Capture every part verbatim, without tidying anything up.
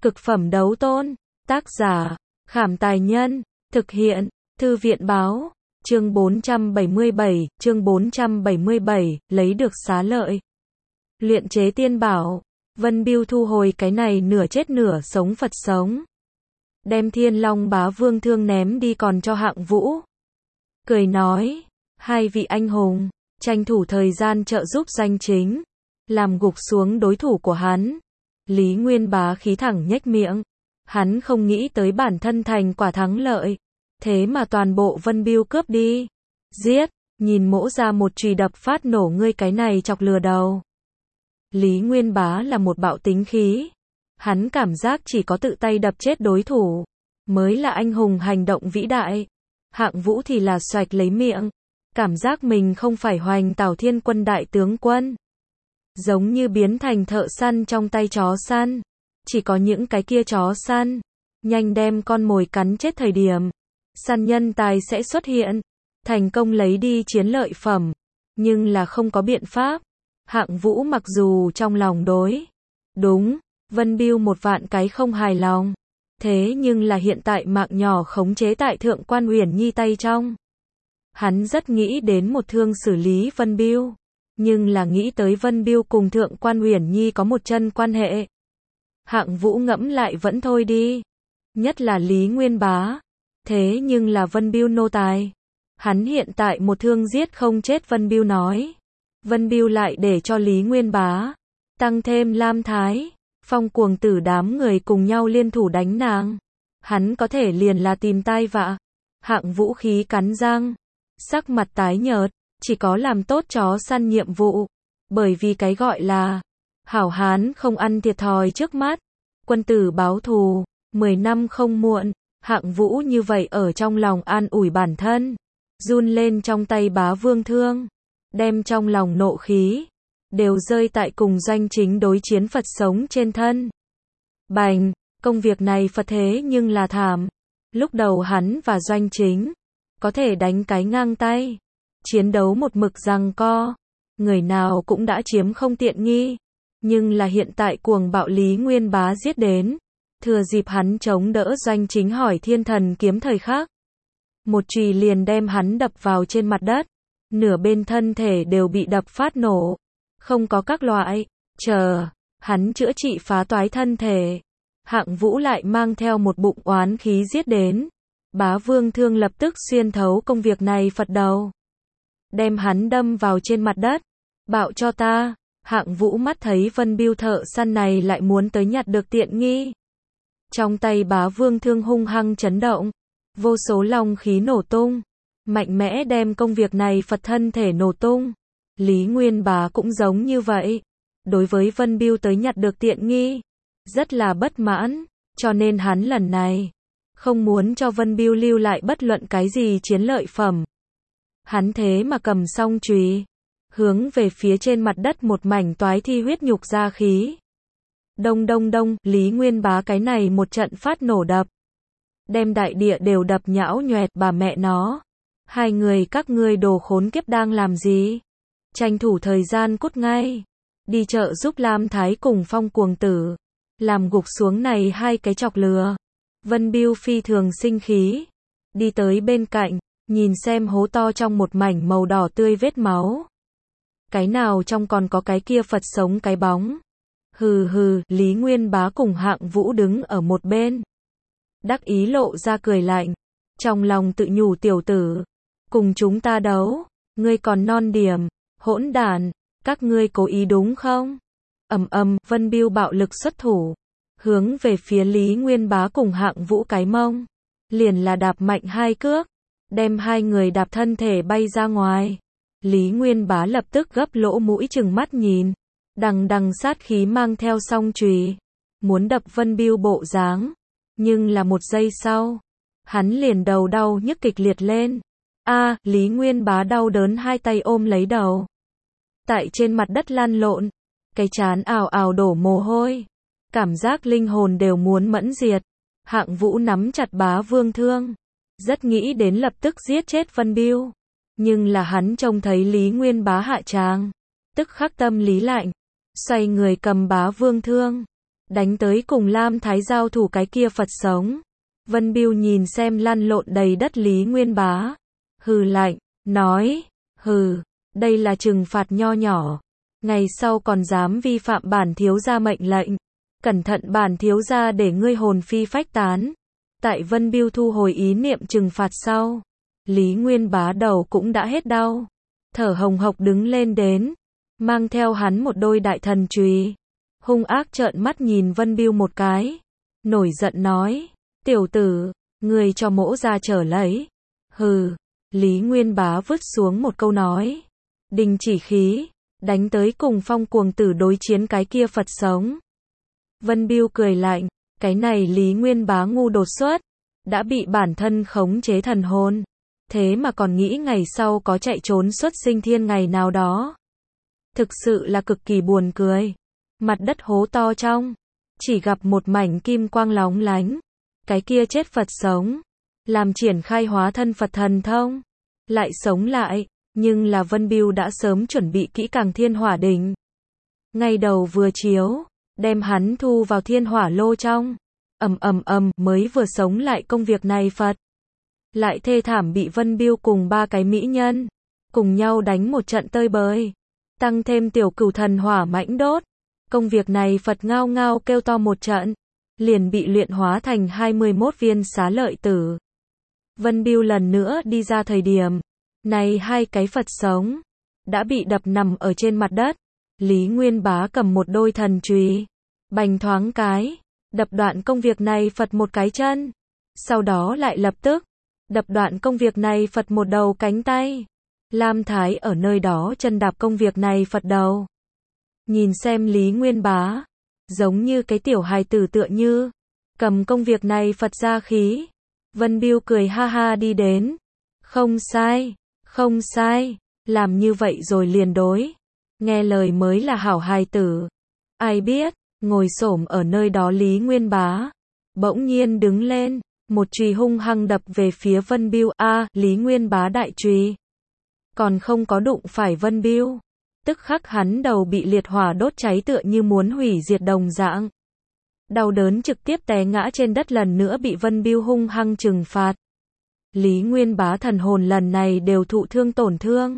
Cực phẩm đấu tôn. Tác giả, Khảm Tài Nhân. Thực hiện, Thư viện Báo. Chương bốn trăm bảy mươi bảy, chương bốn trăm bảy mươi bảy, lấy được xá lợi. Luyện chế tiên bảo. Vân Bưu thu hồi cái này nửa chết nửa sống Phật sống. Đem Thiên Long Bá Vương thương ném đi còn cho Hạng Vũ. Cười nói, hai vị anh hùng, tranh thủ thời gian trợ giúp Doanh Chính, làm gục xuống đối thủ của hắn. Lý Nguyên Bá khí thẳng nhếch miệng. Hắn không nghĩ tới bản thân thành quả thắng lợi. Thế mà toàn bộ Vân Bưu cướp đi. Giết, nhìn mỗ ra một chùy đập phát nổ ngươi cái này chọc lừa đầu. Lý Nguyên Bá là một bạo tính khí. Hắn cảm giác chỉ có tự tay đập chết đối thủ mới là anh hùng hành động vĩ đại. Hạng Vũ thì là xoạch lấy miệng. Cảm giác mình không phải Hoành Tảo Thiên Quân đại tướng quân. Giống như biến thành thợ săn trong tay chó săn. Chỉ có những cái kia chó săn nhanh đem con mồi cắn chết thời điểm, săn nhân tài sẽ xuất hiện, thành công lấy đi chiến lợi phẩm. Nhưng là không có biện pháp. Hạng Vũ mặc dù trong lòng đối đúng Vân Bưu một vạn cái không hài lòng, thế nhưng là hiện tại mạng nhỏ khống chế tại Thượng Quan Uyển Nhi tay trong. Hắn rất nghĩ đến một thương xử lý Vân Bưu, nhưng là nghĩ tới Vân Bưu cùng Thượng Quan Uyển Nhi có một chân quan hệ. Hạng Vũ ngẫm lại vẫn thôi đi. Nhất là Lý Nguyên Bá. Thế nhưng là Vân Bưu nô tài. Hắn hiện tại một thương giết không chết Vân Bưu nói. Vân Bưu lại để cho Lý Nguyên Bá. Tăng thêm Lam Thái, Phong Cuồng Tử đám người cùng nhau liên thủ đánh nàng. Hắn có thể liền là tìm tai vạ. Hạng Vũ khí cắn răng. Sắc mặt tái nhợt. Chỉ có làm tốt chó săn nhiệm vụ. Bởi vì cái gọi là hảo hán không ăn thiệt thòi trước mắt. Quân tử báo thù, mười năm không muộn. Hạng Vũ như vậy ở trong lòng an ủi bản thân. Run lên trong tay Bá Vương thương. Đem trong lòng nộ khí đều rơi tại cùng Doanh Chính đối chiến Phật sống trên thân. Bành, công việc này Phật thế nhưng là thảm. Lúc đầu hắn và Doanh Chính có thể đánh cái ngang tay. Chiến đấu một mực giằng co. Người nào cũng đã chiếm không tiện nghi. Nhưng là hiện tại cuồng bạo Lý Nguyên Bá giết đến. Thừa dịp hắn chống đỡ Doanh Chính hỏi Thiên Thần kiếm thời khắc. Một chùy liền đem hắn đập vào trên mặt đất. Nửa bên thân thể đều bị đập phát nổ. Không có các loại. Chờ, hắn chữa trị phá toái thân thể. Hạng Vũ lại mang theo một bụng oán khí giết đến. Bá Vương thương lập tức xuyên thấu công việc này Phật đầu. Đem hắn đâm vào trên mặt đất. Bạo cho ta. Hạng Vũ mắt thấy Vân Bưu thợ săn này lại muốn tới nhặt được tiện nghi. Trong tay Bá Vương thương hung hăng chấn động. Vô số long khí nổ tung. Mạnh mẽ đem công việc này Phật thân thể nổ tung. Lý Nguyên Bá cũng giống như vậy. Đối với Vân Bưu tới nhặt được tiện nghi. Rất là bất mãn. Cho nên hắn lần này không muốn cho Vân Bưu lưu lại bất luận cái gì chiến lợi phẩm. Hắn thế mà cầm song chùy. Hướng về phía trên mặt đất một mảnh toái thi huyết nhục ra khí. Đông đông đông, Lý Nguyên Bá cái này một trận phát nổ đập. Đem đại địa đều đập nhão nhoẹt bà mẹ nó. Hai người các ngươi đồ khốn kiếp đang làm gì? Tranh thủ thời gian cút ngay. Đi chợ giúp Lam Thái cùng Phong Cuồng Tử. Làm gục xuống này hai cái chọc lừa. Vân Bưu phi thường sinh khí. Đi tới bên cạnh, nhìn xem hố to trong một mảnh màu đỏ tươi vết máu. Cái nào trong còn có cái kia Phật sống cái bóng. Hừ hừ, Lý Nguyên Bá cùng Hạng Vũ đứng ở một bên. Đắc ý lộ ra cười lạnh. Trong lòng tự nhủ tiểu tử. Cùng chúng ta đấu. Ngươi còn non điểm. Hỗn đản. Các ngươi cố ý đúng không? Ầm ầm, Vân Bưu bạo lực xuất thủ. Hướng về phía Lý Nguyên Bá cùng Hạng Vũ cái mông. Liền là đạp mạnh hai cước. Đem hai người đạp thân thể bay ra ngoài. Lý Nguyên Bá lập tức gấp lỗ mũi chừng mắt nhìn. Đằng đằng sát khí mang theo song chùy. Muốn đập Vân Bưu bộ dáng. Nhưng là một giây sau. Hắn liền đầu đau nhức kịch liệt lên. A, Lý Nguyên Bá đau đớn hai tay ôm lấy đầu. Tại trên mặt đất lăn lộn. Cái trán ào ào đổ mồ hôi. Cảm giác linh hồn đều muốn mẫn diệt. Hạng Vũ nắm chặt Bá Vương thương. Rất nghĩ đến lập tức giết chết Vân Bưu. Nhưng là hắn trông thấy Lý Nguyên Bá hạ tràng. Tức khắc tâm lý lạnh. Xoay người cầm Bá Vương thương. đánh tới cùng Lam Thái giao thủ cái kia Phật sống. Vân Biêu nhìn xem lăn lộn đầy đất Lý Nguyên Bá, hừ lạnh, nói, hừ, đây là trừng phạt nho nhỏ, ngày sau còn dám vi phạm bản thiếu gia mệnh lệnh, cẩn thận bản thiếu gia để ngươi hồn phi phách tán. Tại Vân Biêu thu hồi ý niệm trừng phạt sau, Lý Nguyên Bá đầu cũng đã hết đau, thở hồng hộc đứng lên đến, mang theo hắn một đôi đại thần chùy, hung ác trợn mắt nhìn Vân Biêu một cái, nổi giận nói, tiểu tử, ngươi cho mỗ ra trở lấy. Hừ, Lý Nguyên Bá vứt xuống một câu nói, đình chỉ khí, đánh tới cùng Phong Cuồng Tử đối chiến cái kia Phật sống. Vân Biêu cười lạnh, cái này Lý Nguyên Bá ngu đột xuất, đã bị bản thân khống chế thần hồn, thế mà còn nghĩ ngày sau có chạy trốn xuất sinh thiên ngày nào đó. Thực sự là cực kỳ buồn cười. Mặt đất hố to trong, chỉ gặp một mảnh kim quang lóng lánh, cái kia chết Phật sống, làm triển khai hóa thân Phật thần thông, lại sống lại, nhưng là Vân Biêu đã sớm chuẩn bị kỹ càng thiên hỏa đỉnh. Ngay đầu vừa chiếu, đem hắn thu vào thiên hỏa lô trong, ầm ầm ầm mới vừa sống lại công việc này Phật. Lại thê thảm bị Vân Biêu cùng ba cái mỹ nhân, cùng nhau đánh một trận tơi bời, tăng thêm tiểu cửu thần hỏa mãnh đốt. Công việc này Phật ngao ngao kêu to một trận, liền bị luyện hóa thành hai mươi mốt viên xá lợi tử. Vân Biêu lần nữa đi ra thời điểm, này hai cái Phật sống, đã bị đập nằm ở trên mặt đất. Lý Nguyên Bá cầm một đôi thần chùy, bành thoáng cái, đập đoạn công việc này Phật một cái chân. Sau đó lại lập tức, đập đoạn công việc này Phật một đầu cánh tay. Lam Thái ở nơi đó chân đạp công việc này Phật đầu. Nhìn xem Lý Nguyên Bá, giống như cái tiểu hài tử tựa như, cầm công việc này Phật ra khí. Vân Biêu cười ha ha đi đến. Không sai, không sai, làm như vậy rồi liền đối. Nghe lời mới là hảo hài tử. Ai biết, ngồi xổm ở nơi đó Lý Nguyên Bá, bỗng nhiên đứng lên, một chùy hung hăng đập về phía Vân Biêu. A, Lý Nguyên Bá đại chùy, còn không có đụng phải Vân Biêu, tức khắc hắn đầu bị liệt hỏa đốt cháy tựa như muốn hủy diệt đồng dạng. Đau đớn trực tiếp té ngã trên đất, lần nữa bị Vân Biêu hung hăng trừng phạt. Lý Nguyên Bá thần hồn lần này đều thụ thương tổn thương.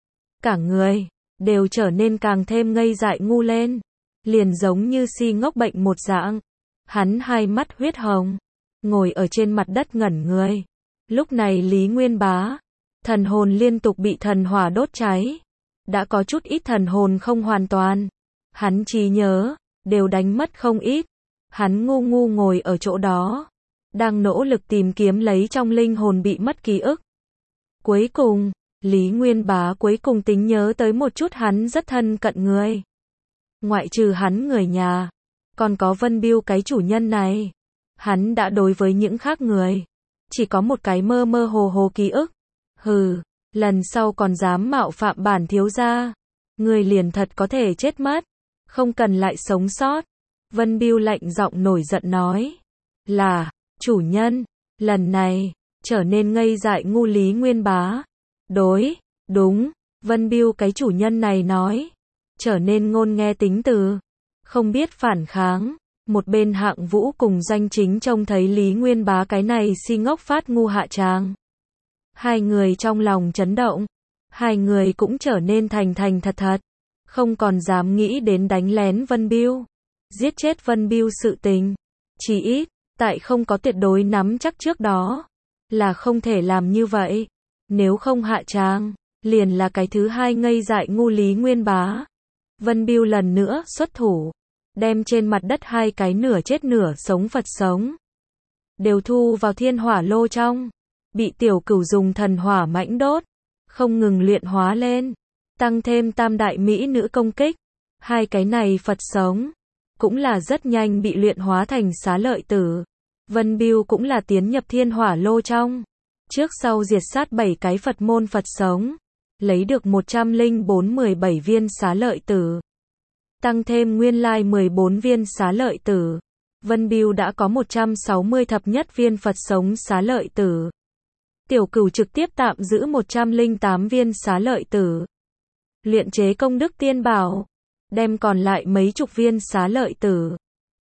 Cả người, đều trở nên càng thêm ngây dại ngu lên. Liền giống như si ngốc bệnh một dạng. Hắn hai mắt huyết hồng, ngồi ở trên mặt đất ngẩn người. Lúc này Lý Nguyên Bá, thần hồn liên tục bị thần hỏa đốt cháy. Đã có chút ít thần hồn không hoàn toàn. Hắn trí nhớ, đều đánh mất không ít. Hắn ngu ngu ngồi ở chỗ đó, đang nỗ lực tìm kiếm lấy trong linh hồn bị mất ký ức. Cuối cùng, Lý Nguyên Bá cuối cùng tính nhớ tới một chút hắn rất thân cận người. Ngoại trừ hắn người nhà, còn có Vân Biêu cái chủ nhân này. Hắn đã đối với những khác người, chỉ có một cái mơ mơ hồ hồ ký ức. Hừ, lần sau còn dám mạo phạm bản thiếu gia, người liền thật có thể chết mất, không cần lại sống sót. Vân Biêu lạnh giọng nổi giận nói, là, chủ nhân, lần này, trở nên ngây dại ngu Lý Nguyên Bá. Đối, đúng, Vân Biêu cái chủ nhân này nói, trở nên ngôn nghe tính từ, không biết phản kháng. Một bên Hạng Vũ cùng Doanh Chính trông thấy Lý Nguyên Bá cái này si ngốc phát ngu hạ tràng. Hai người trong lòng chấn động, hai người cũng trở nên thành thành thật thật, không còn dám nghĩ đến đánh lén Vân Biêu, giết chết Vân Biêu sự tình. Chỉ ít, tại không có tuyệt đối nắm chắc trước đó, là không thể làm như vậy. Nếu không hạ tràng, liền là cái thứ hai ngây dại ngu Lý Nguyên Bá. Vân Biêu lần nữa xuất thủ, đem trên mặt đất hai cái nửa chết nửa sống Phật sống, đều thu vào thiên hỏa lô trong, bị tiểu cửu dùng thần hỏa mãnh đốt, không ngừng luyện hóa lên, tăng thêm tam đại mỹ nữ công kích. Hai cái này Phật sống, cũng là rất nhanh bị luyện hóa thành xá lợi tử. Vân Biêu cũng là tiến nhập thiên hỏa lô trong, trước sau diệt sát bảy cái Phật môn Phật sống, lấy được một trăm lẻ bốn mười bảy viên xá lợi tử. Tăng thêm nguyên lai mười bốn viên xá lợi tử. Vân Biêu đã có một trăm sáu mươi thập nhất viên Phật sống xá lợi tử. Tiểu cửu trực tiếp tạm giữ một trăm lẻ tám viên xá lợi tử. Luyện chế công đức tiên bảo, đem còn lại mấy chục viên xá lợi tử,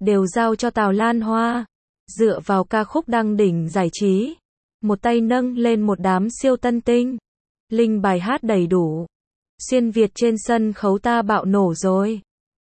đều giao cho Tào Lan Hoa. Dựa vào ca khúc đăng đỉnh giải trí, một tay nâng lên một đám siêu tân tinh. Linh bài hát đầy đủ. Xuyên Việt trên sân khấu ta bạo nổ rồi.